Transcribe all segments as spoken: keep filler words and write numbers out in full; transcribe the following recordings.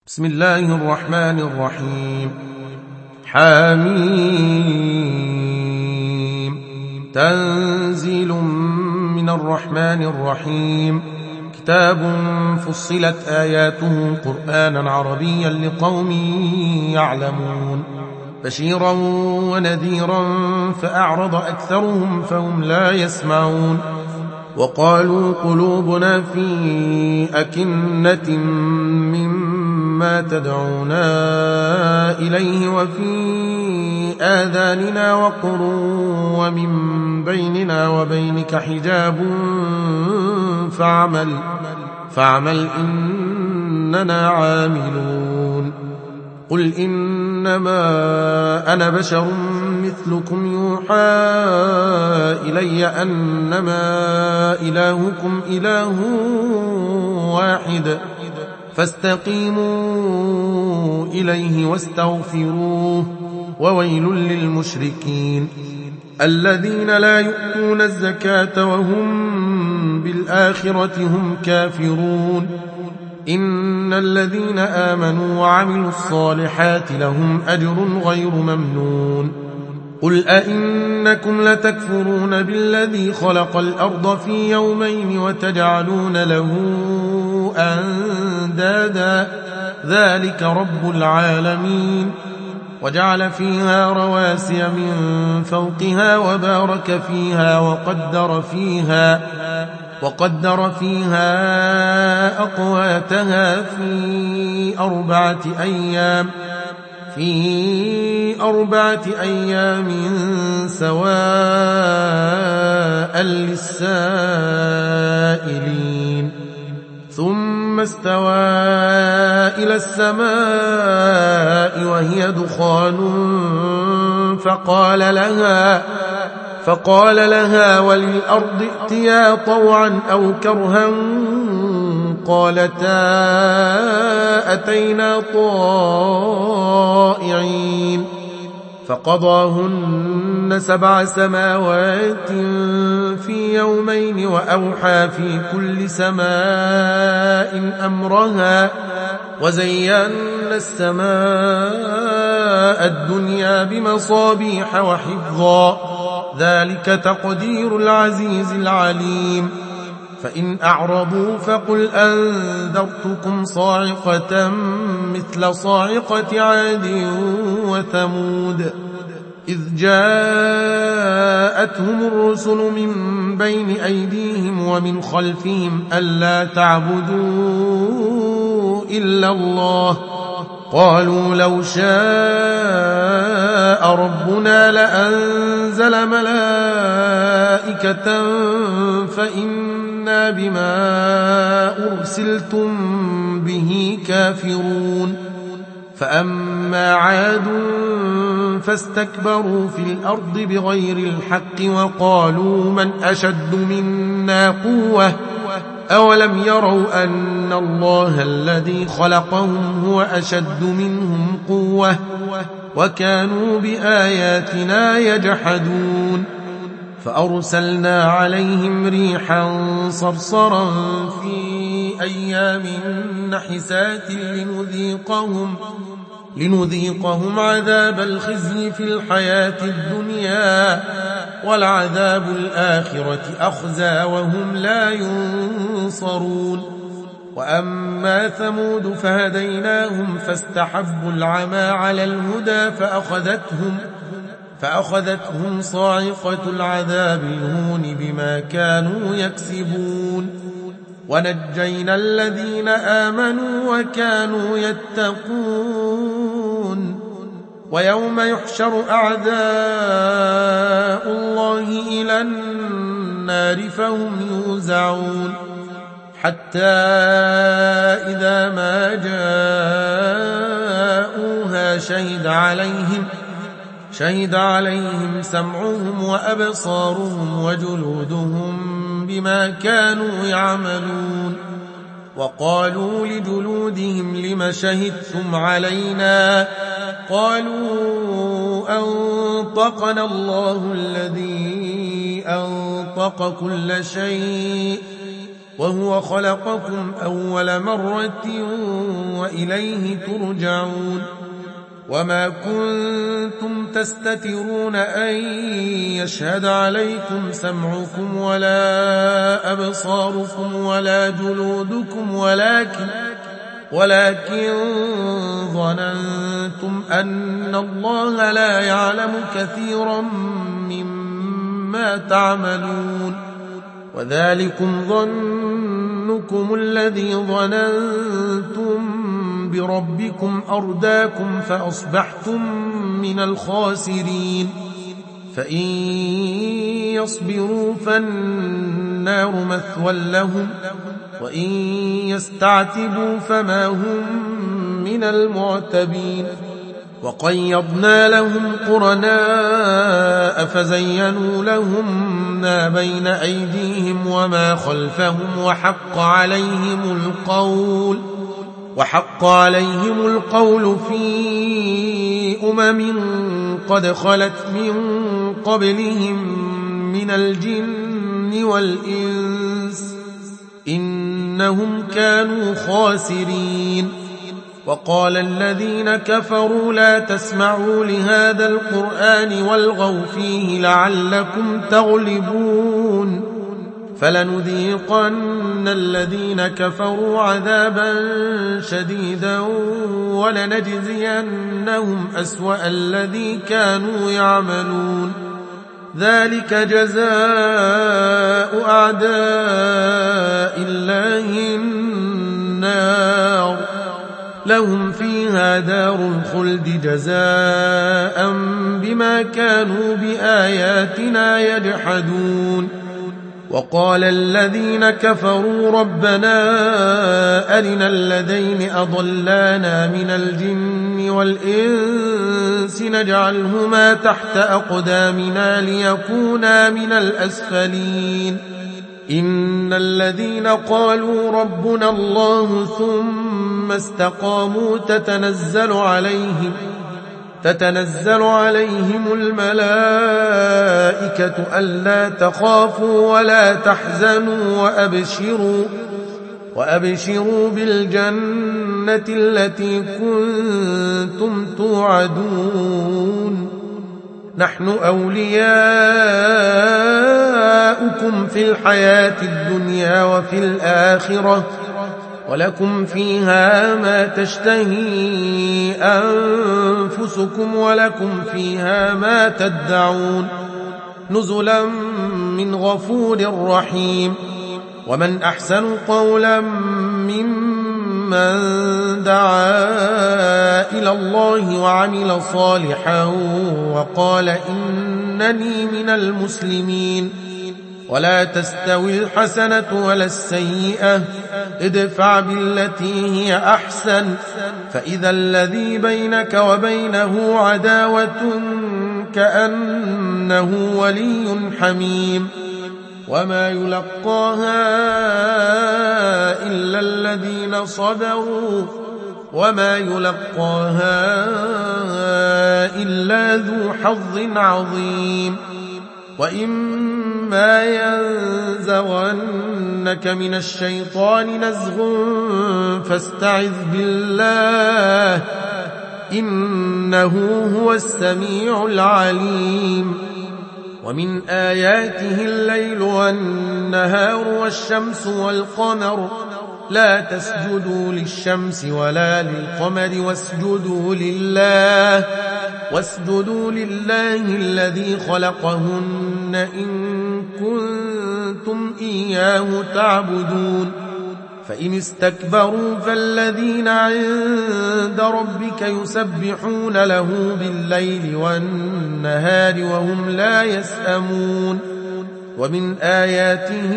بسم الله الرحمن الرحيم. حميم. تنزيل من الرحمن الرحيم. كتاب فصلت آياته قرآنا عربيا لقوم يعلمون، بشيرا ونذيرا فأعرض أكثرهم فهم لا يسمعون. وقالوا قلوبنا في أكنة مما تدعونا إليه وفي آذاننا وقر ومن بيننا وبينك حجاب فاعمل, فاعمل إننا عاملون. قل إنما أنا بشر مثلكم يوحى إلي أنما إلهكم إله واحد فاستقيموا إليه واستغفروه وويل للمشركين الذين لا يؤتون الزكاة وهم بالآخرة هم كافرون. إن الذين آمنوا وعملوا الصالحات لهم أجر غير ممنون. قل أئنكم لتكفرون بالذي خلق الأرض في يومين وتجعلون له أندادا ذلك رب العالمين. وجعل فيها رواسي من فوقها وبارك فيها وقدر فيها وقدر فيها أقواتها في أربعة أيام في أربعة أيام سواء للسائلين. ثم استوى إلى السماء وهي دخان فقال لها فقال لها وللأرض ائتيا طوعا أو كرها قالتا أتينا طائعين. فقضاهن سبع سماوات في يومين وأوحى في كل سماء أمرها وزينا السماء الدنيا بمصابيح وحفظا ذلك تقدير العزيز العليم. فإن أعرضوا فقل أنذرتكم صاعقة مثل صاعقة عاد وثمود إذ جاءتهم الرسل من بين أيديهم ومن خلفهم ألا تعبدوا إلا الله قالوا لو شاء ربنا لأنزل ملائكة فإنا بما أرسلتم به كافرون. فأما عاد فاستكبروا في الأرض بغير الحق وقالوا من أشد منا قوة أولم يروا أن الله الذي خلقهم هو أشد منهم قوة وكانوا بآياتنا يجحدون. فأرسلنا عليهم ريحا صرصرا في أيام نحسات لنذيقهم, لنذيقهم عذاب الخزي في الحياة الدنيا والعذاب الآخرة أخزى وهم لا ينصرون. وأما ثمود فهديناهم فاستحبوا العمى على الهدى فأخذتهم, فأخذتهم صاعقة العذاب الهون بما كانوا يكسبون. ونجينا الذين آمنوا وكانوا يتقون. ويوم يحشر أعداء الله إلى النار فهم يوزعون حتى إذا ما جاءوها شهد عليهم شهد عليهم سمعهم وأبصارهم وجلودهم بما كانوا يعملون. وقالوا لجلودهم لم شهدتم علينا قالوا أنطقنا الله الذي أنطق كل شيء وهو خلقكم أول مرة وإليه ترجعون وما كنتم تستترون أن يشهد عليكم سمعكم ولا أبصاركم ولا جلودكم ولكن ولكن ظننتم أن الله لا يعلم كثيرا مما تعملون وذلكم ظنكم الذي ظننتم بربكم أرداكم فأصبحتم من الخاسرين فإن يصبروا فالنار مثوى لهم وإن يستعتبوا فما هم من المعتبين وقيضنا لهم قرناء فزينوا لهم ما بين أيديهم وما خلفهم وحق عليهم القول وحق عليهم القول في أمم قد خلت من قبلهم من الجن والإنس إنهم كانوا خاسرين وقال الذين كفروا لا تسمعوا لهذا القرآن والغوا فيه لعلكم تغلبون فلنذيقن الذين كفروا عذابا شديدا ولنجزينهم أسوأ الذي كانوا يعملون ذلك جزاء أعداء الله النار لهم فيها دار الخلد جزاء بما كانوا بآياتنا يجحدون وقال الذين كفروا ربنا أرنا الذين أضلانا من الجن والإنس نجعلهما تحت أقدامنا ليكونا من الأسفلين إن الذين قالوا ربنا الله ثم استقاموا تتنزل عليهم تتنزل عليهم الملائكة ألا تخافوا ولا تحزنوا وأبشروا وأبشروا بالجنة التي كنتم توعدون نحن أولياؤكم في الحياة الدنيا وفي الآخرة ولكم فيها ما تشتهي أنفسكم ولكم فيها ما تدعون نزلا من غفور رحيم ومن أحسن قولا ممن دعا إلى الله وعمل صالحا وقال إنني من المسلمين ولا تستوي الحسنة ولا السيئة ادفع بالتي هي أحسن فإذا الذي بينك وبينه عداوة كأنه ولي حميم وما يلقاها إلا الذين صبروا وما يلقاها إلا ذو حظ عظيم وإما ينزغنك من الشيطان نزغ فاستعذ بالله إنه هو السميع العليم ومن آياته الليل والنهار والشمس والقمر لا تسجدوا للشمس ولا للقمر واسجدوا لله واسجدوا لله الذي خلقهن إن كنتم إياه تعبدون فإن استكبروا فالذين عند ربك يسبحون له بالليل والنهار وهم لا يسأمون ومن آياته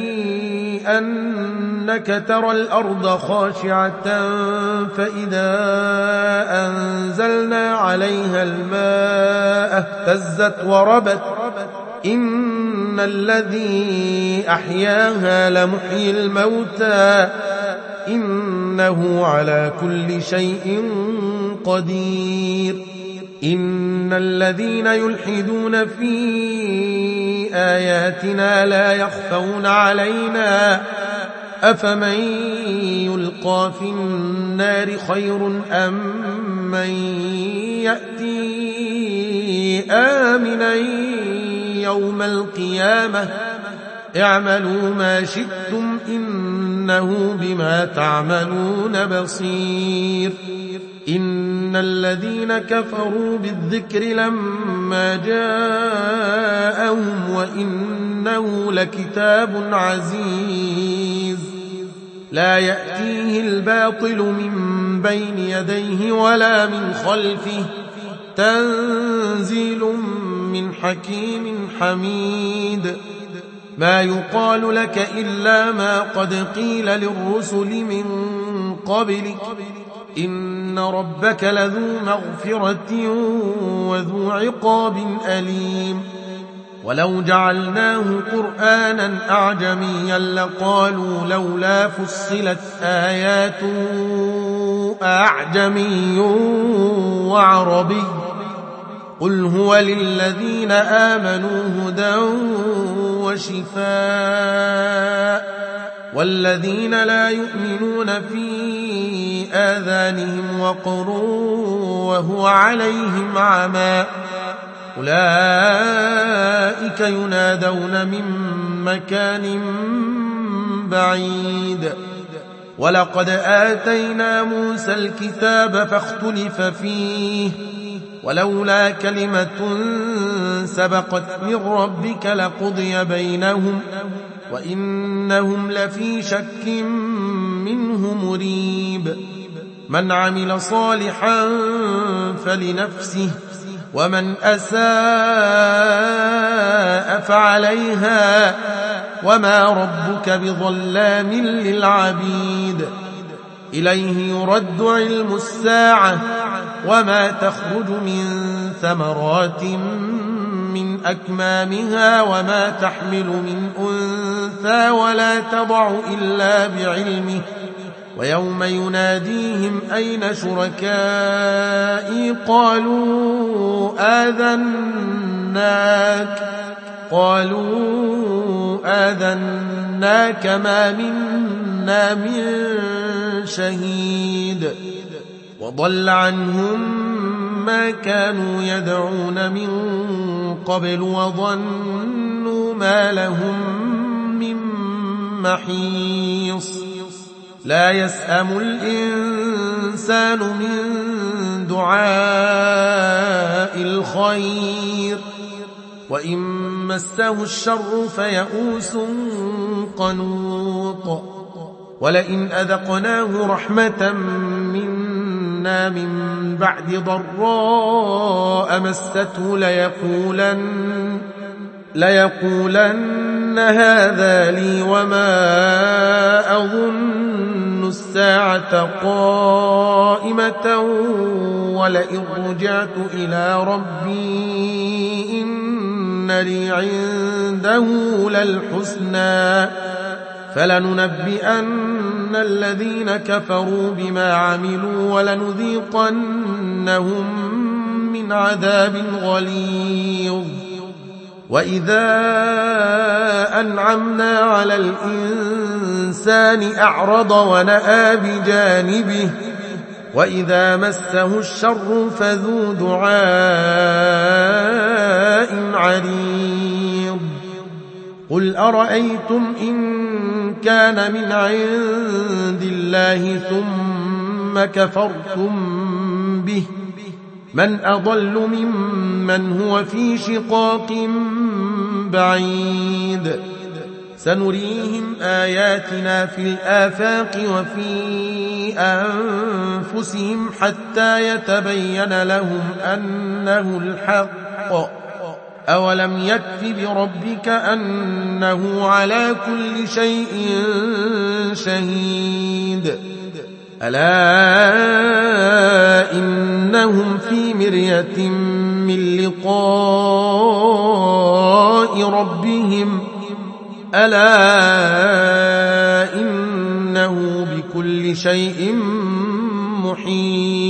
أنك ترى الأرض خاشعة فإذا أنزلنا عليها الماء اهتزت وربت إن الذي أحياها لمحيي الموتى إنه على كل شيء قدير إن الذين يلحدون في آياتنا لا يخفون علينا أفمن يلقى في النار خير أم من يأتي آمنا يوم القيامة اعملوا ما شئتم إنه بما تعملون بصير إن الذين كفروا بالذكر لما جاءهم وإنه لكتاب عزيز لا يأتيه الباطل من بين يديه ولا من خلفه تنزيل من حكيم حميد ما يقال لك إلا ما قد قيل للرسل من قبلك إن ربك لذو مغفرة وذو عقاب أليم ولو جعلناه قرآنا أعجميا لقالوا لولا فصلت آياته أعجمي وعربي قل هو للذين آمنوا هدى وشفاء والذين لا يؤمنون في آذانهم وقر وهو عليهم عمى أولئك ينادون من مكان بعيد ولقد آتينا موسى الكتاب فاختلف فيه ولولا كلمة سبقت من ربك لقضي بينهم وإنهم لفي شك منه مريب من عمل صالحا فلنفسه ومن أساء فعليها وما ربك بظلام للعبيد إليه يرد علم الساعة وما تخرج من ثمرات من أكمامها وما تحمل من أنثى ولا تضع إلا بعلمه ويوم يناديهم أين شركائي قالوا آذناك قالوا آذناك ما منا من شهيد وضل عنهم ما كانوا يدعون من قبل وظنوا ما لهم من محيص لا يسأم الإنسان من دعاء الخير وإن مسه الشر فيئوس قنوط ولئن أذقناه رحمة منا من بعد ضراء مسته ليقولن, ليقولن هذا لي وما أظن الساعة قائمة ولئن رجعت إلى ربي إن لي عنده للحسنى فلننبئن الذين كفروا بما عملوا ولنذيقنهم من عذاب غليظ وإذا أنعمنا على الإنسان أعرض ونأى بجانبه وإذا مسه الشر فذو دعاء عريض قل أرأيتم إن كان من عند الله ثم كفرتم به من أضل ممن هو في شقاق بعيد سنريهم آياتنا في الآفاق وفي أنفسهم حتى يتبين لهم أنه الحق أولم يكف بربك أنه على كل شيء شهيد ألا إنهم في مرية من لقاء ربهم ألا إنه بكل شيء محيط